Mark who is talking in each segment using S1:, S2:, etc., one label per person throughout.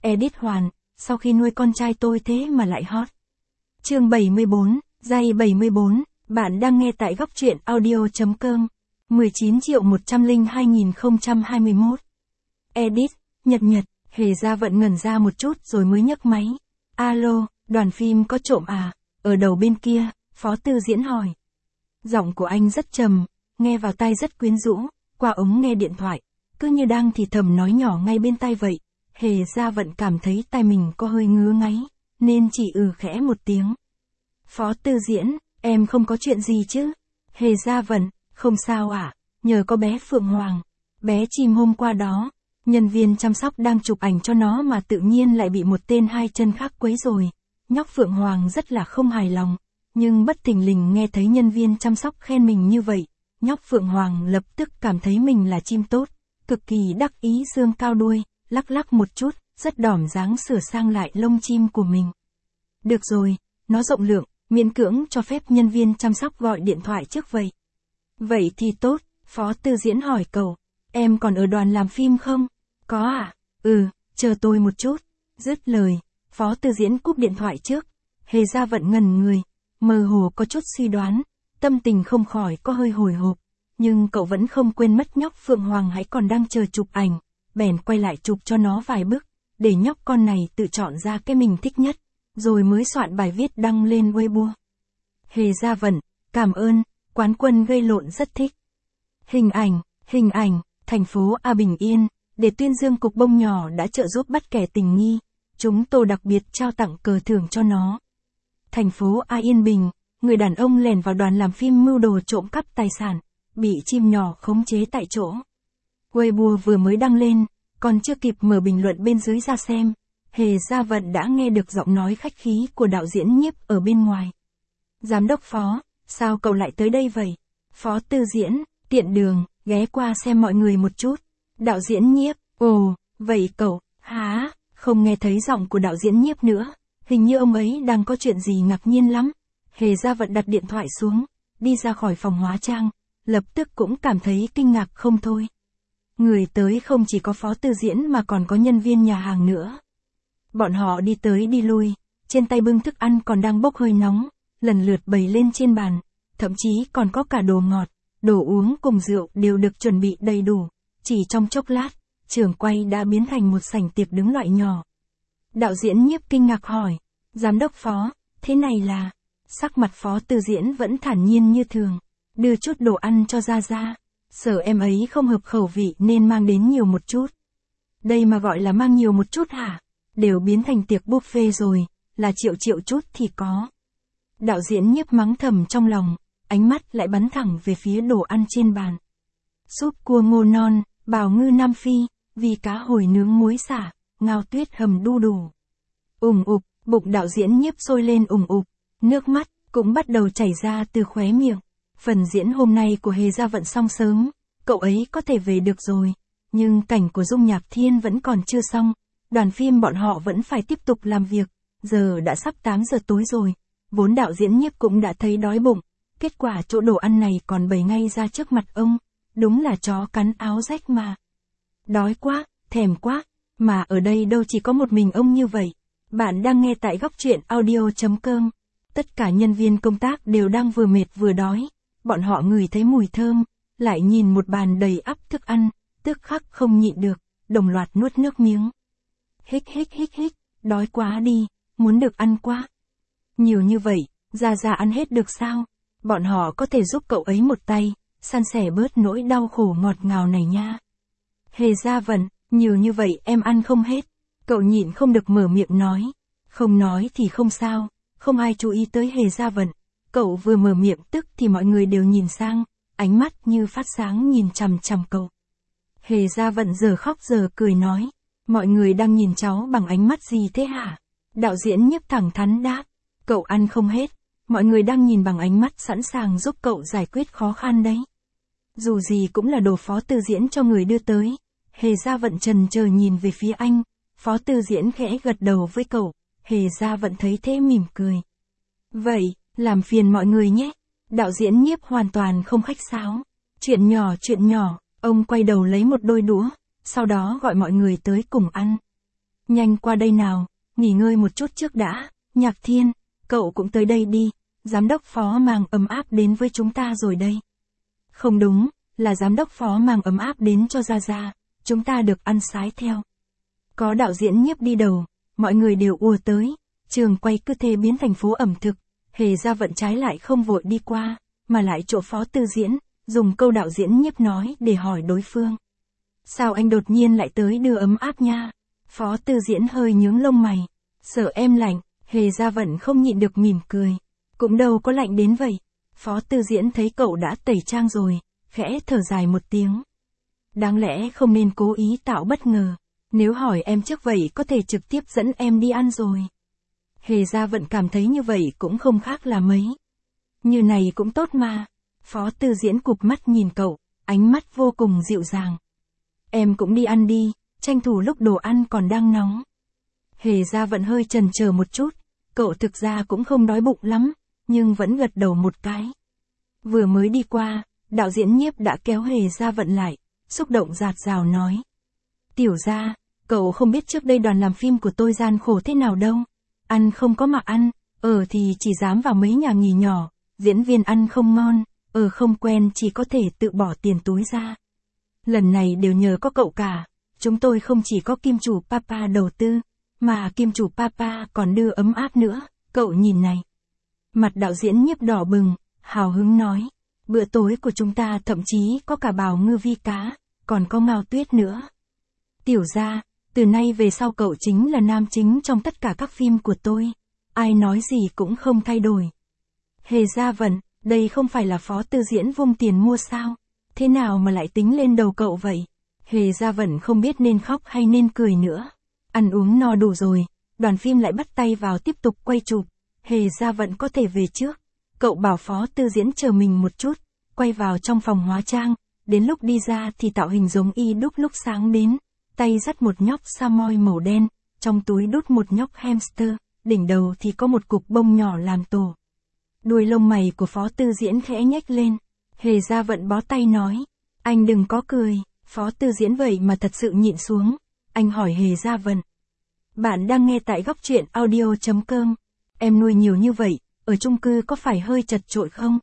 S1: Edit Hoàn, sau khi nuôi con trai tôi thế mà lại hot. Chương 74, Giây 74, bạn đang nghe tại góc truyện audio.com. 19.102.021. Edit, Nhật, Hề Gia Vận ngẩn ra một chút rồi mới nhấc máy. Alo, đoàn phim có trộm à? Ở đầu bên kia, Phó Tư Diễn hỏi. Giọng của anh rất trầm, nghe vào tai rất quyến rũ, qua ống nghe điện thoại, cứ như đang thì thầm nói nhỏ ngay bên tai vậy. Hề Gia Vận cảm thấy tai mình có hơi ngứa ngáy, nên chỉ khẽ một tiếng. Phó Tư Diễn, em không có chuyện gì chứ? Hề Gia Vận, không sao ạ, nhờ có bé Phượng Hoàng. Bé chim hôm qua đó, nhân viên chăm sóc đang chụp ảnh cho nó mà tự nhiên lại bị một tên hai chân khác quấy rồi. Nhóc Phượng Hoàng rất là không hài lòng, nhưng bất thình lình nghe thấy nhân viên chăm sóc khen mình như vậy. Nhóc Phượng Hoàng lập tức cảm thấy mình là chim tốt, cực kỳ đắc ý dương cao đuôi, lắc lắc một chút, rất đỏm dáng sửa sang lại lông chim của mình. Được rồi, nó rộng lượng, miễn cưỡng cho phép nhân viên chăm sóc gọi điện thoại trước vậy. Vậy thì tốt, Phó Tư Diễn hỏi cậu, em còn ở đoàn làm phim không? Có à? Chờ tôi một chút. Dứt lời, Phó Tư Diễn cúp điện thoại trước. Hề Gia Vận ngẩn người, mơ hồ có chút suy đoán, tâm tình không khỏi có hơi hồi hộp, nhưng cậu vẫn không quên mất nhóc Phượng Hoàng hãy còn đang chờ chụp ảnh, bèn quay lại chụp cho nó vài bức, để nhóc con này tự chọn ra cái mình thích nhất, rồi mới soạn bài viết đăng lên Weibo. Hề Gia Vận, cảm ơn, quán quân gây lộn rất thích. Hình ảnh, thành phố A Bình Yên, để tuyên dương cục bông nhỏ đã trợ giúp bắt kẻ tình nghi, chúng tôi đặc biệt trao tặng cờ thưởng cho nó. Thành phố A Yên Bình, người đàn ông lẻn vào đoàn làm phim mưu đồ trộm cắp tài sản, bị chim nhỏ khống chế tại chỗ. Weibo vừa mới đăng lên, còn chưa kịp mở bình luận bên dưới ra xem, Hề Gia Vận đã nghe được giọng nói khách khí của đạo diễn Nhiếp ở bên ngoài. Giám đốc Phó, sao cậu lại tới đây vậy? Phó Tư Diễn, tiện đường, ghé qua xem mọi người một chút. Đạo diễn Nhiếp, ồ, vậy cậu, hả? Không nghe thấy giọng của đạo diễn Nhiếp nữa, hình như ông ấy đang có chuyện gì ngạc nhiên lắm. Hề Gia Vận đặt điện thoại xuống, đi ra khỏi phòng hóa trang, lập tức cũng cảm thấy kinh ngạc không thôi. Người tới không chỉ có Phó Tư Diễn mà còn có nhân viên nhà hàng nữa. Bọn họ đi tới đi lui, trên tay bưng thức ăn còn đang bốc hơi nóng, lần lượt bày lên trên bàn, thậm chí còn có cả đồ ngọt, đồ uống cùng rượu đều được chuẩn bị đầy đủ. Chỉ trong chốc lát, trường quay đã biến thành một sảnh tiệc đứng loại nhỏ. Đạo diễn Nhiếp kinh ngạc hỏi, giám đốc Phó, thế này là... Sắc mặt Phó Tư Diễn vẫn thản nhiên như thường, đưa chút đồ ăn cho Gia Gia, sợ em ấy không hợp khẩu vị nên mang đến nhiều một chút. Đây mà gọi là mang nhiều một chút hả? Đều biến thành tiệc buffet rồi, là triệu chút thì có. Đạo diễn Nhiếp mắng thầm trong lòng, ánh mắt lại bắn thẳng về phía đồ ăn trên bàn. Súp cua ngô non, bào ngư Nam Phi, vì cá hồi nướng muối xả, ngao tuyết hầm đu đủ. Bụng đạo diễn Nhiếp sôi lên nước mắt cũng bắt đầu chảy ra từ khóe miệng. Phần diễn hôm nay của Hề Gia Vận xong sớm, cậu ấy có thể về được rồi, nhưng cảnh của Dung Nhạc Thiên vẫn còn chưa xong, đoàn phim bọn họ vẫn phải tiếp tục làm việc, giờ đã sắp 8 giờ tối rồi, vốn đạo diễn Nhiếp cũng đã thấy đói bụng, kết quả chỗ đồ ăn này còn bày ngay ra trước mặt ông, đúng là chó cắn áo rách mà. Đói quá, thèm quá, mà ở đây đâu chỉ có một mình ông như vậy. Bạn đang nghe tại góc truyện audio.com. Tất cả nhân viên công tác đều đang vừa mệt vừa đói, bọn họ ngửi thấy mùi thơm, lại nhìn một bàn đầy ắp thức ăn, tức khắc không nhịn được, đồng loạt nuốt nước miếng. Hích, đói quá đi, muốn được ăn quá. Nhiều như vậy, Gia Gia ăn hết được sao? Bọn họ có thể giúp cậu ấy một tay, san sẻ bớt nỗi đau khổ ngọt ngào này nha. Hề Gia Vận, nhiều như vậy em ăn không hết. Cậu nhịn không được mở miệng nói. Không nói thì không sao, không ai chú ý tới Hề Gia Vận. Cậu vừa mở miệng tức thì mọi người đều nhìn sang, ánh mắt như phát sáng nhìn chằm chằm cậu. Hề Gia Vận giờ khóc giờ cười nói, mọi người đang nhìn cháu bằng ánh mắt gì thế hả? Đạo diễn Nhiếp thẳng thắn đáp, cậu ăn không hết, mọi người đang nhìn bằng ánh mắt sẵn sàng giúp cậu giải quyết khó khăn đấy. Dù gì cũng là đồ Phó Tư Diễn cho người đưa tới. Hề Gia Vận chần chờ nhìn về phía anh, Phó Tư Diễn khẽ gật đầu với cậu, Hề Gia Vận thấy thế mỉm cười. Vậy, làm phiền mọi người nhé. Đạo diễn Nhiếp hoàn toàn không khách sáo. Chuyện nhỏ, ông quay đầu lấy một đôi đũa, sau đó gọi mọi người tới cùng ăn. Nhanh qua đây nào, nghỉ ngơi một chút trước đã. Nhạc Thiên, cậu cũng tới đây đi, giám đốc phó mang ấm áp đến với chúng ta rồi đây. Không đúng, là giám đốc phó mang ấm áp đến cho Gia Gia, chúng ta được ăn sái theo. Có đạo diễn Nhiếp đi đầu, mọi người đều ùa tới, trường quay cứ thế biến thành phố ẩm thực, Hề Gia Vận trái lại không vội đi qua, mà lại chỗ phó tư diễn, dùng câu đạo diễn Nhiếp nói để hỏi đối phương. Sao anh đột nhiên lại tới đưa ấm áp nha? Phó tư diễn hơi nhướng lông mày, sợ em lạnh, Hề Gia Vận không nhịn được mỉm cười. Cũng đâu có lạnh đến vậy. Phó tư diễn thấy cậu đã tẩy trang rồi, khẽ thở dài một tiếng. Đáng lẽ không nên cố ý tạo bất ngờ, nếu hỏi em trước vậy có thể trực tiếp dẫn em đi ăn rồi. Hề Gia Vận cảm thấy như vậy cũng không khác là mấy. Như này cũng tốt mà. Phó tư diễn cụp mắt nhìn cậu, ánh mắt vô cùng dịu dàng. Em cũng đi ăn đi, tranh thủ lúc đồ ăn còn đang nóng. Hề Gia Vận hơi chần chờ một chút, cậu thực ra cũng không đói bụng lắm, nhưng vẫn gật đầu một cái. Vừa mới đi qua, đạo diễn Nhiếp đã kéo Hề Gia Vận lại, xúc động rạt rào nói. Tiểu Gia, cậu không biết trước đây đoàn làm phim của tôi gian khổ thế nào đâu. Ăn không có mà ăn, ở thì chỉ dám vào mấy nhà nghỉ nhỏ, diễn viên ăn không ngon, ở không quen chỉ có thể tự bỏ tiền túi ra. Lần này đều nhờ có cậu cả, chúng tôi không chỉ có kim chủ Papa đầu tư, mà kim chủ Papa còn đưa ấm áp nữa, cậu nhìn này. Mặt đạo diễn Nhiếp đỏ bừng, hào hứng nói, bữa tối của chúng ta thậm chí có cả bào ngư vi cá, còn có ngao tuyết nữa. Tiểu Gia, từ nay về sau cậu chính là nam chính trong tất cả các phim của tôi, ai nói gì cũng không thay đổi. Hề Gia Vận, đây không phải là phó tư diễn vung tiền mua sao, thế nào mà lại tính lên đầu cậu vậy? Hề Gia Vận không biết nên khóc hay nên cười nữa. Ăn uống no đủ rồi, đoàn phim lại bắt tay vào tiếp tục quay chụp. Hề Gia Vận có thể về trước. Cậu bảo phó tư diễn chờ mình một chút, quay vào trong phòng hóa trang, đến lúc đi ra thì tạo hình giống y đúc lúc sáng đến, tay dắt một nhóc Samoy màu đen, trong túi đút một nhóc hamster, đỉnh đầu thì có một cục bông nhỏ làm tổ. Đuôi lông mày của phó tư diễn khẽ nhếch lên, Hề Gia Vận bó tay nói, anh đừng có cười, phó tư diễn vậy mà thật sự nhịn xuống, anh hỏi Hề Gia Vận. Bạn đang nghe tại góc truyện audio.com, em nuôi nhiều như vậy, ở chung cư có phải hơi chật chội không?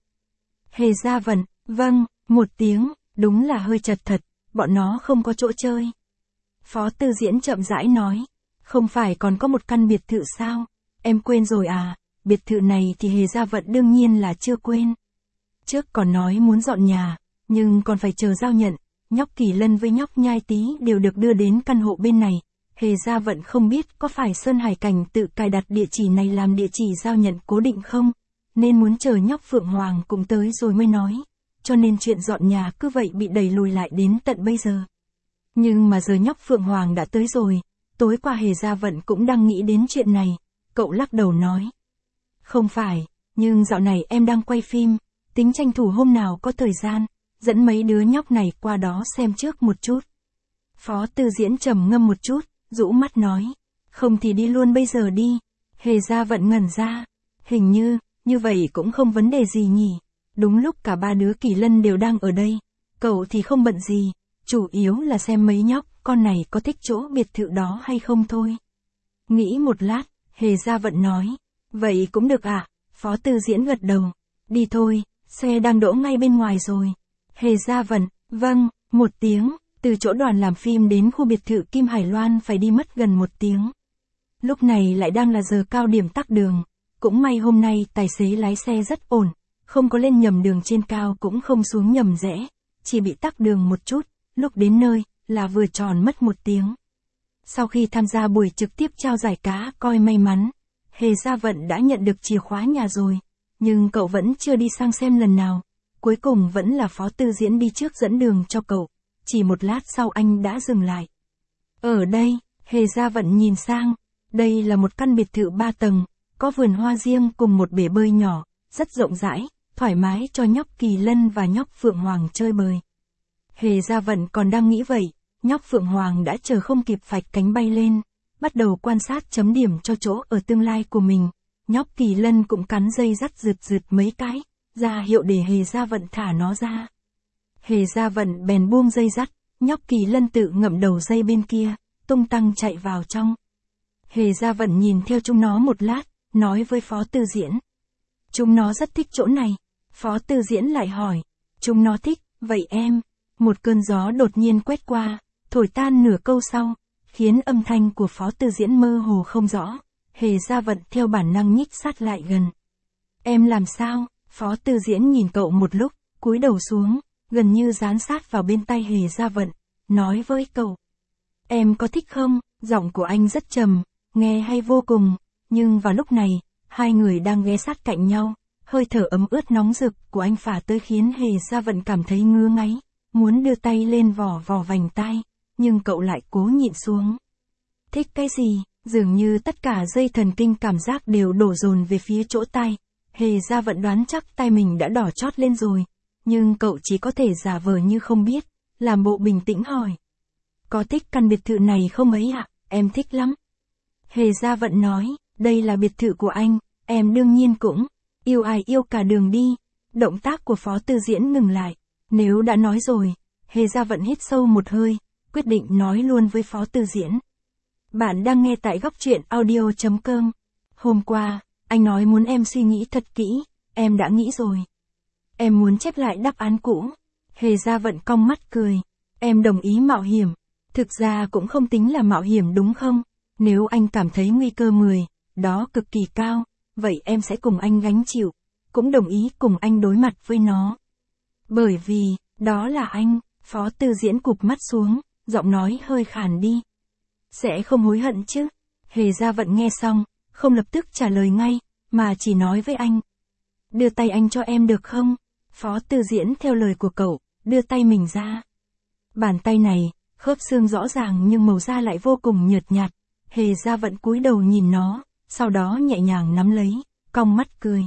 S1: Hề Gia Vận, vâng, một tiếng, đúng là hơi chật thật, bọn nó không có chỗ chơi. Phó tư diễn chậm rãi nói, không phải còn có một căn biệt thự sao? Em quên rồi à, biệt thự này thì Hề Gia Vận đương nhiên là chưa quên. Trước còn nói muốn dọn nhà, nhưng còn phải chờ giao nhận, nhóc Kỳ Lân với nhóc Nhai Tý đều được đưa đến căn hộ bên này. Hề Gia Vận không biết có phải Sơn Hải Cảnh tự cài đặt địa chỉ này làm địa chỉ giao nhận cố định không, nên muốn chờ nhóc Phượng Hoàng cũng tới rồi mới nói, cho nên chuyện dọn nhà cứ vậy bị đẩy lùi lại đến tận bây giờ. Nhưng mà giờ nhóc Phượng Hoàng đã tới rồi, tối qua Hề Gia Vận cũng đang nghĩ đến chuyện này, cậu lắc đầu nói. Không phải, nhưng dạo này em đang quay phim, tính tranh thủ hôm nào có thời gian, dẫn mấy đứa nhóc này qua đó xem trước một chút. Phó tư diễn trầm ngâm một chút, rũ mắt nói, không thì đi luôn bây giờ đi. Hề Gia Vận ngẩn ra, hình như vậy cũng không vấn đề gì nhỉ. Đúng lúc cả ba đứa Kỳ Lân đều đang ở đây, cậu thì không bận gì, chủ yếu là xem mấy nhóc con này có thích chỗ biệt thự đó hay không thôi. Nghĩ một lát, Hề Gia Vận nói, vậy cũng được ạ. Phó tư diễn gật đầu, đi thôi, xe đang đỗ ngay bên ngoài rồi. Hề Gia Vận, vâng, một tiếng. Từ chỗ đoàn làm phim đến khu biệt thự Kim Hải Loan phải đi mất gần 1 tiếng. Lúc này lại đang là giờ cao điểm tắc đường. Cũng may hôm nay tài xế lái xe rất ổn, không có lên nhầm đường trên cao cũng không xuống nhầm rẽ, chỉ bị tắc đường một chút, lúc đến nơi là vừa tròn mất 1 tiếng. Sau khi tham gia buổi trực tiếp trao giải cá coi may mắn, Hề Gia Vận đã nhận được chìa khóa nhà rồi, nhưng cậu vẫn chưa đi sang xem lần nào. Cuối cùng vẫn là phó tư diễn đi trước dẫn đường cho cậu. Chỉ một lát sau anh đã dừng lại. Ở đây, Hề Gia Vận nhìn sang, đây là một căn biệt thự 3 tầng, có vườn hoa riêng cùng một bể bơi nhỏ, rất rộng rãi, thoải mái cho nhóc Kỳ Lân và nhóc Phượng Hoàng chơi bời. Hề Gia Vận còn đang nghĩ vậy, nhóc Phượng Hoàng đã chờ không kịp phạch cánh bay lên, bắt đầu quan sát chấm điểm cho chỗ ở tương lai của mình. Nhóc Kỳ Lân cũng cắn dây dắt rượt mấy cái, ra hiệu để Hề Gia Vận thả nó ra. Hề Gia Vận bèn buông dây dắt, nhóc Kỳ Lân tự ngậm đầu dây bên kia, tung tăng chạy vào trong, Hề Gia Vận nhìn theo chúng nó một lát, nói với Phó Tư Diễn. Chúng nó rất thích chỗ này. Phó Tư Diễn lại hỏi. Chúng nó thích, vậy em? Một cơn gió đột nhiên quét qua, thổi tan nửa câu sau, khiến âm thanh của Phó Tư Diễn mơ hồ không rõ. Hề Gia Vận theo bản năng nhích sát lại gần. Em làm sao? Phó Tư Diễn nhìn cậu một lúc, cúi đầu xuống, gần như dán sát vào bên tai Hề Gia Vận, nói với cậu. Em có thích không? Giọng của anh rất trầm, nghe hay vô cùng, nhưng vào lúc này, hai người đang ghé sát cạnh nhau, hơi thở ấm ướt nóng rực của anh phả tới khiến Hề Gia Vận cảm thấy ngứa ngáy, muốn đưa tay lên vò vành tai, nhưng cậu lại cố nhịn xuống. Thích cái gì? Dường như tất cả dây thần kinh cảm giác đều đổ dồn về phía chỗ tai. Hề Gia Vận đoán chắc tai mình đã đỏ chót lên rồi, nhưng cậu chỉ có thể giả vờ như không biết, làm bộ bình tĩnh hỏi. Có thích căn biệt thự này không ấy ạ? Em thích lắm. Hề Gia Vận nói, đây là biệt thự của anh, em đương nhiên cũng yêu ai yêu cả đường đi. Động tác của Phó Tư Diễn ngừng lại. Nếu đã nói rồi, Hề Gia Vận hít sâu một hơi, quyết định nói luôn với Phó Tư Diễn. Bạn đang nghe tại góc truyện audio.com. Hôm qua, anh nói muốn em suy nghĩ thật kỹ, em đã nghĩ rồi. Em muốn chép lại đáp án cũ. Hề Gia Vận cong mắt cười. Em đồng ý mạo hiểm. Thực ra cũng không tính là mạo hiểm đúng không? Nếu anh cảm thấy nguy cơ 10, đó cực kỳ cao, vậy em sẽ cùng anh gánh chịu, cũng đồng ý cùng anh đối mặt với nó. Bởi vì, đó là anh. Phó Tư Diễn cụp mắt xuống, giọng nói hơi khàn đi. Sẽ không hối hận chứ? Hề Gia Vận nghe xong, không lập tức trả lời ngay, mà chỉ nói với anh. Đưa tay anh cho em được không? Phó Tư Diễn theo lời của cậu, đưa tay mình ra. Bàn tay này, khớp xương rõ ràng nhưng màu da lại vô cùng nhợt nhạt. Hề Gia Vận cúi đầu nhìn nó, sau đó nhẹ nhàng nắm lấy, cong mắt cười.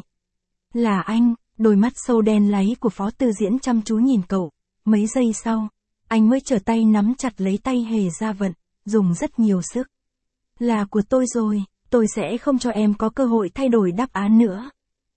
S1: Là anh. Đôi mắt sâu đen láy của Phó Tư Diễn chăm chú nhìn cậu. Mấy giây sau, anh mới trở tay nắm chặt lấy tay Hề Gia Vận, dùng rất nhiều sức. Là của tôi rồi, tôi sẽ không cho em có cơ hội thay đổi đáp án nữa.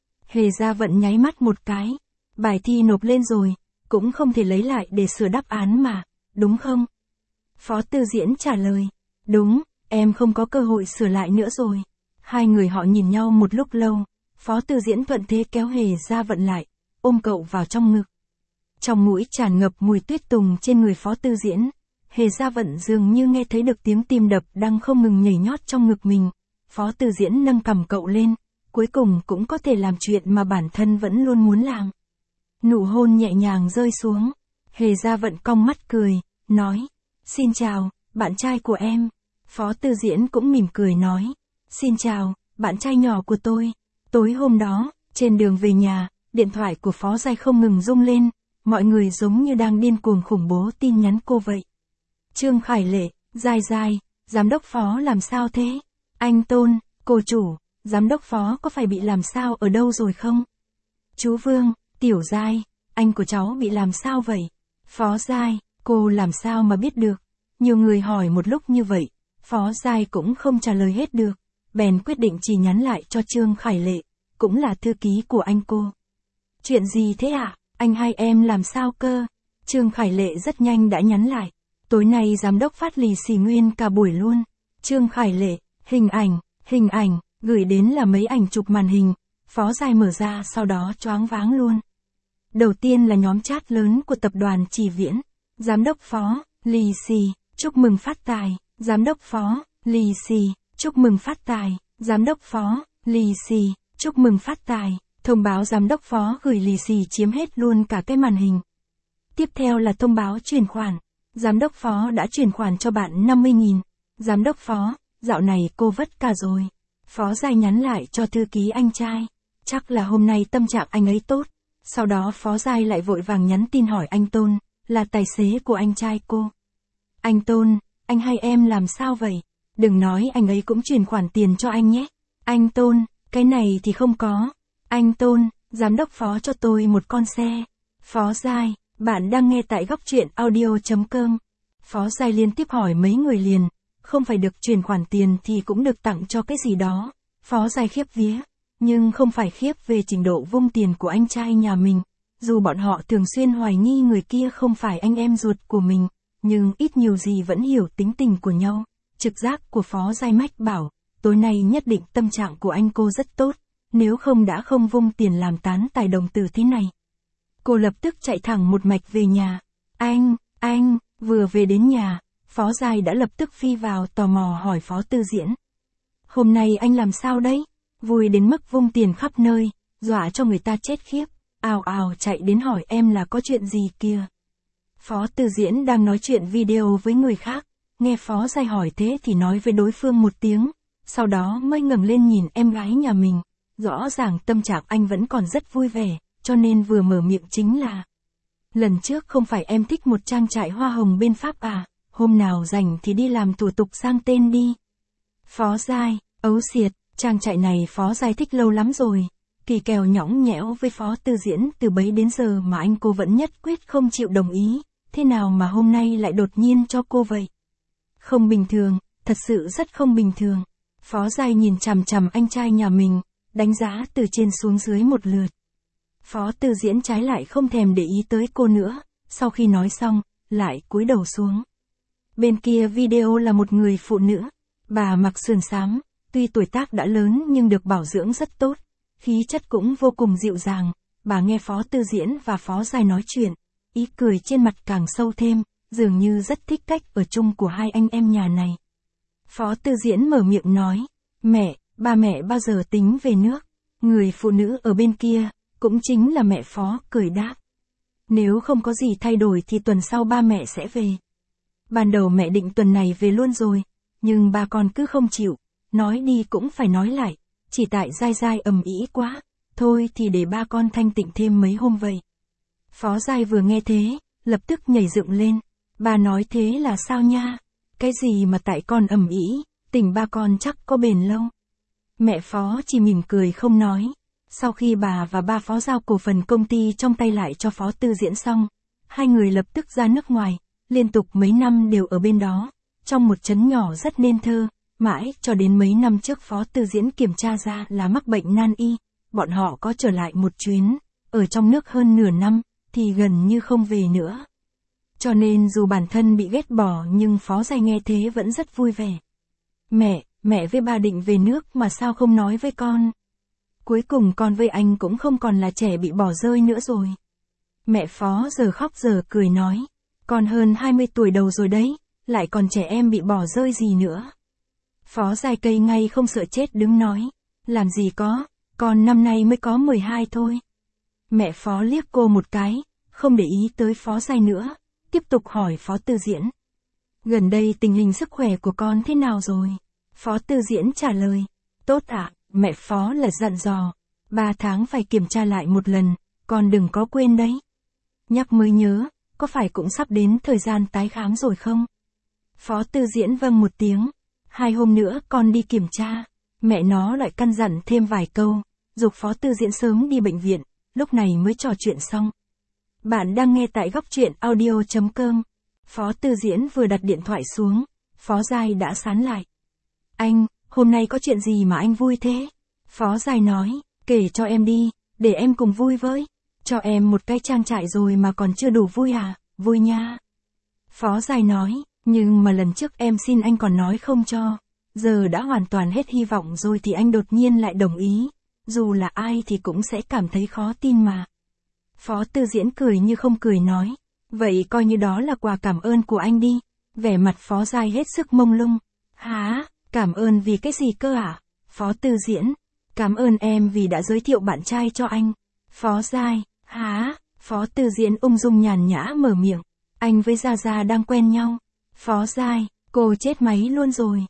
S1: Hề Gia Vận nháy mắt một cái. Bài thi nộp lên rồi, cũng không thể lấy lại để sửa đáp án mà, đúng không? Phó Tư Diễn trả lời. Đúng, em không có cơ hội sửa lại nữa rồi. Hai người họ nhìn nhau một lúc lâu. Phó Tư Diễn thuận thế kéo Hề Gia Vận lại, ôm cậu vào trong ngực. Trong mũi tràn ngập mùi tuyết tùng trên người Phó Tư Diễn. Hề Gia Vận dường như nghe thấy được tiếng tim đập đang không ngừng nhảy nhót trong ngực mình. Phó Tư Diễn nâng cằm cậu lên, cuối cùng cũng có thể làm chuyện mà bản thân vẫn luôn muốn làm. Nụ hôn nhẹ nhàng rơi xuống. Hề Gia Vận cong mắt cười, nói. Xin chào, bạn trai của em. Phó Tư Diễn cũng mỉm cười nói. Xin chào, bạn trai nhỏ của tôi. Tối hôm đó, trên đường về nhà, điện thoại của Phó Giai không ngừng rung lên, mọi người giống như đang điên cuồng khủng bố tin nhắn cô vậy. Trương Khải Lệ, Giai, giám đốc Phó làm sao thế? Anh Tôn, cô chủ, giám đốc Phó có phải bị làm sao ở đâu rồi không? Chú Vương, Tiểu Giai, anh của cháu bị làm sao vậy? Phó Giai, cô làm sao mà biết được? Nhiều người hỏi một lúc như vậy, Phó Giai cũng không trả lời hết được. Bèn quyết định chỉ nhắn lại cho Trương Khải Lệ, cũng là thư ký của anh cô. Chuyện gì thế ạ? Anh hai em làm sao cơ? Trương Khải Lệ rất nhanh đã nhắn lại. Tối nay giám đốc phát lì xì nguyên cả buổi luôn. Trương Khải Lệ, hình ảnh, gửi đến là mấy ảnh chụp màn hình. Phó Giai mở ra sau đó choáng váng luôn. Đầu tiên là nhóm chat lớn của tập đoàn Chỉ Viễn. Giám đốc Phó, lì xì, chúc mừng phát tài. Giám đốc Phó, lì xì. Chúc mừng phát tài, giám đốc Phó, lì xì, chúc mừng phát tài. Thông báo giám đốc Phó gửi lì xì chiếm hết luôn cả cái màn hình. Tiếp theo là thông báo chuyển khoản. Giám đốc Phó đã chuyển khoản cho bạn 50.000. Giám đốc Phó, dạo này cô vất cả rồi. Phó Giai nhắn lại cho thư ký anh trai. Chắc là hôm nay tâm trạng anh ấy tốt. Sau đó Phó Giai lại vội vàng nhắn tin hỏi anh Tôn, là tài xế của anh trai cô. Anh Tôn, anh hai em làm sao vậy? Đừng nói anh ấy cũng chuyển khoản tiền cho anh nhé. Anh Tôn, cái này thì không có. Anh Tôn, giám đốc Phó cho tôi một con xe. Phó Giai, bạn đang nghe tại góc truyện audio.com. Phó Giai liên tiếp hỏi mấy người liền, không phải được chuyển khoản tiền thì cũng được tặng cho cái gì đó. Phó Giai khiếp vía, nhưng không phải khiếp về trình độ vung tiền của anh trai nhà mình. Dù bọn họ thường xuyên hoài nghi người kia không phải anh em ruột của mình, nhưng ít nhiều gì vẫn hiểu tính tình của nhau. Trực giác của Phó Giai mách bảo, tối nay nhất định tâm trạng của anh cô rất tốt, nếu không đã không vung tiền làm tán tài đồng từ thế này. Cô lập tức chạy thẳng một mạch về nhà. Anh, vừa về đến nhà, Phó Giai đã lập tức phi vào tò mò hỏi Phó Tư Diễn. Hôm nay anh làm sao đấy? Vui đến mức vung tiền khắp nơi, dọa cho người ta chết khiếp, ào ào chạy đến hỏi em là có chuyện gì kia. Phó Tư Diễn đang nói chuyện video với người khác, nghe Phó Giai hỏi thế thì nói với đối phương một tiếng, sau đó mới ngẩng lên nhìn em gái nhà mình, rõ ràng tâm trạng anh vẫn còn rất vui vẻ, cho nên vừa mở miệng chính là: lần trước không phải em thích một trang trại hoa hồng bên Pháp à, hôm nào rảnh thì đi làm thủ tục sang tên đi. Phó Giai, ấu xiệt, trang trại này Phó Giai thích lâu lắm rồi, kỳ kèo nhõng nhẽo với Phó Tư Diễn từ bấy đến giờ mà anh cô vẫn nhất quyết không chịu đồng ý, thế nào mà hôm nay lại đột nhiên cho cô vậy? Không bình thường, thật sự rất không bình thường. Phó Giai nhìn chằm chằm anh trai nhà mình, đánh giá từ trên xuống dưới một lượt. Phó Tư Diễn trái lại không thèm để ý tới cô nữa, sau khi nói xong, lại cúi đầu xuống. Bên kia video là một người phụ nữ, bà mặc sườn xám, tuy tuổi tác đã lớn nhưng được bảo dưỡng rất tốt, khí chất cũng vô cùng dịu dàng, bà nghe Phó Tư Diễn và Phó Giai nói chuyện, ý cười trên mặt càng sâu thêm, dường như rất thích cách ở chung của hai anh em nhà này. Phó Tư Diễn mở miệng nói, ba mẹ bao giờ tính về nước? Người phụ nữ ở bên kia, cũng chính là mẹ Phó, cười đáp. Nếu không có gì thay đổi thì tuần sau ba mẹ sẽ về. Ban đầu mẹ định tuần này về luôn rồi, nhưng ba con cứ không chịu, nói đi cũng phải nói lại, chỉ tại Giai Giai ầm ĩ quá, thôi thì để ba con thanh tịnh thêm mấy hôm vậy. Phó Giai vừa nghe thế, lập tức nhảy dựng lên, ba nói thế là sao nha? Cái gì mà tại con ầm ĩ, tình ba con chắc có bền lâu. Mẹ Phó chỉ mỉm cười không nói. Sau khi bà và ba Phó giao cổ phần công ty trong tay lại cho Phó Tư Diễn xong, hai người lập tức ra nước ngoài, liên tục mấy năm đều ở bên đó, trong một trấn nhỏ rất nên thơ, mãi cho đến mấy năm trước Phó Tư Diễn kiểm tra ra là mắc bệnh nan y, bọn họ có trở lại một chuyến, ở trong nước hơn nửa năm, thì gần như không về nữa. Cho nên dù bản thân bị ghét bỏ nhưng Phó Giai nghe thế vẫn rất vui vẻ. Mẹ với ba định về nước mà sao không nói với con? Cuối cùng con với anh cũng không còn là trẻ bị bỏ rơi nữa rồi. Mẹ Phó giờ khóc giờ cười nói, con hơn 20 tuổi đầu rồi đấy, lại còn trẻ em bị bỏ rơi gì nữa. Phó Giai cây ngay không sợ chết đứng nói, làm gì có, con năm nay mới có 12 thôi. Mẹ Phó liếc cô một cái, không để ý tới Phó Giai nữa, tiếp tục hỏi Phó Tư Diễn. Gần đây tình hình sức khỏe của con thế nào rồi? Phó Tư Diễn trả lời, tốt ạ, mẹ Phó là dặn dò, 3 tháng phải kiểm tra lại một lần, con đừng có quên đấy. Nhắc mới nhớ, có phải cũng sắp đến thời gian tái khám rồi không? Phó Tư Diễn vâng một tiếng, 2 hôm nữa con đi kiểm tra, mẹ nó lại căn dặn thêm vài câu, giục Phó Tư Diễn sớm đi bệnh viện, lúc này mới trò chuyện xong. Bạn đang nghe tại góc truyện audio.com. Phó Tư Diễn vừa đặt điện thoại xuống, Phó Giai đã sán lại. Anh, hôm nay có chuyện gì mà anh vui thế? Phó Giai nói, kể cho em đi, để em cùng vui với. Cho em một cái trang trại rồi mà còn chưa đủ vui à? Vui nha. Phó Giai nói, nhưng mà lần trước em xin anh còn nói không cho. Giờ đã hoàn toàn hết hy vọng rồi thì anh đột nhiên lại đồng ý. Dù là ai thì cũng sẽ cảm thấy khó tin mà. Phó Tư Diễn cười như không cười nói, vậy coi như đó là quà cảm ơn của anh đi. Vẻ mặt Phó Giai hết sức mông lung. Hả? Cảm ơn vì cái gì cơ à? Phó Tư Diễn, cảm ơn em vì đã giới thiệu bạn trai cho anh. Phó Giai, hả? Phó Tư Diễn ung dung nhàn nhã mở miệng, anh với Gia Gia đang quen nhau. Phó Giai, cô chết máy luôn rồi.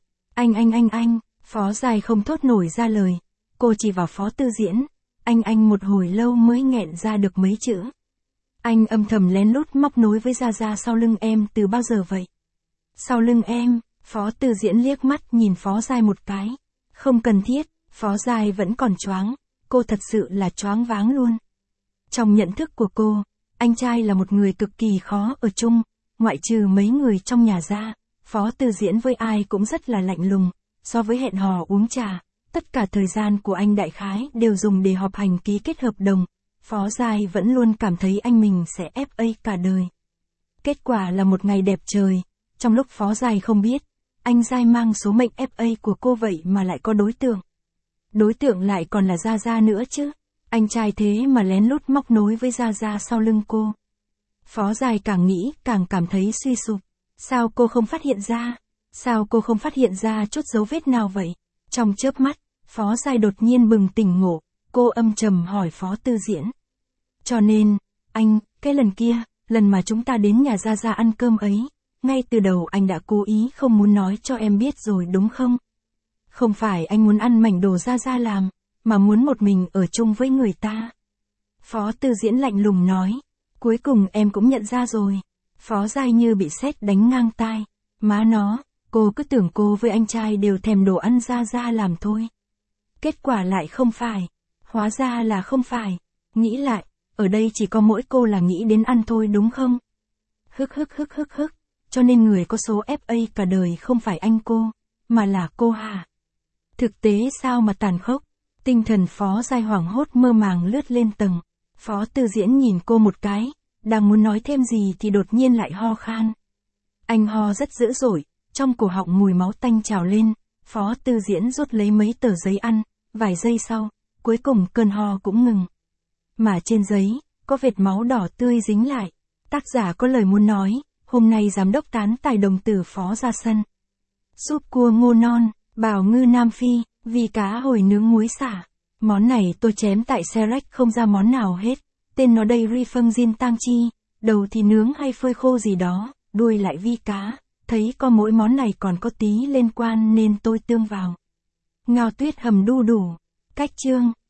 S1: Anh. Phó Giai không thốt nổi ra lời, cô chỉ vào Phó Tư Diễn, anh một hồi lâu mới nghẹn ra được mấy chữ. Anh âm thầm lén lút móc nối với Gia Gia sau lưng em từ bao giờ vậy? Sau lưng em? Phó Tư Diễn liếc mắt nhìn Phó Giai một cái. Không cần thiết, Phó Giai vẫn còn choáng, cô thật sự là choáng váng luôn. Trong nhận thức của cô, anh trai là một người cực kỳ khó ở chung, ngoại trừ mấy người trong nhà ra, Phó Tư Diễn với ai cũng rất là lạnh lùng, so với hẹn hò uống trà, tất cả thời gian của anh đại khái đều dùng để họp hành ký kết hợp đồng, Phó Giai vẫn luôn cảm thấy anh mình sẽ FA cả đời. Kết quả là một ngày đẹp trời, trong lúc Phó Giai không biết, Anh Giai mang số mệnh FA của cô vậy mà lại có đối tượng. Đối tượng lại còn là Gia Gia nữa chứ. Anh trai thế mà lén lút móc nối với Gia Gia sau lưng cô. Phó Giai càng nghĩ càng cảm thấy suy sụp. Sao cô không phát hiện ra? Sao cô không phát hiện ra chút dấu vết nào vậy? Trong chớp mắt, Phó Giai đột nhiên bừng tỉnh ngộ, cô âm trầm hỏi Phó Tư Diễn. Cho nên, anh, cái lần kia, lần mà chúng ta đến nhà Gia Gia ăn cơm ấy, ngay từ đầu anh đã cố ý không muốn nói cho em biết rồi đúng không? Không phải anh muốn ăn mảnh đồ Gia Gia làm, mà muốn một mình ở chung với người ta. Phó Tư Diễn lạnh lùng nói, cuối cùng em cũng nhận ra rồi. Phó Giai như bị sét đánh ngang tai. Má nó, cô cứ tưởng cô với anh trai đều thèm đồ ăn Gia Gia làm thôi. Kết quả lại không phải. Hóa ra là không phải. Nghĩ lại, ở đây chỉ có mỗi cô là nghĩ đến ăn thôi đúng không? Hức. Cho nên người có số FA cả đời không phải anh cô, mà là cô hả? Thực tế sao mà tàn khốc? Tinh thần Phó Giai hoảng hốt mơ màng lướt lên tầng. Phó Tư Diễn nhìn cô một cái, đang muốn nói thêm gì thì đột nhiên lại ho khan. Anh ho rất dữ dội, trong cổ họng mùi máu tanh trào lên, Phó Tư Diễn rút lấy mấy tờ giấy ăn, vài giây sau, cuối cùng cơn ho cũng ngừng. Mà trên giấy, có vệt máu đỏ tươi dính lại. Tác giả có lời muốn nói, hôm nay giám đốc tán tài đồng tử Phó ra sân. Súp cua ngô non, bào ngư Nam Phi, vì cá hồi nướng muối xả. Món này tôi chém tại Serec không ra món nào hết. Tên nó đây ri phân diên tang chi, đầu thì nướng hay phơi khô gì đó, đuôi lại vi cá. Thấy có mỗi món này còn có tí liên quan nên tôi tương vào. Ngao tuyết hầm đu đủ. Cách chương.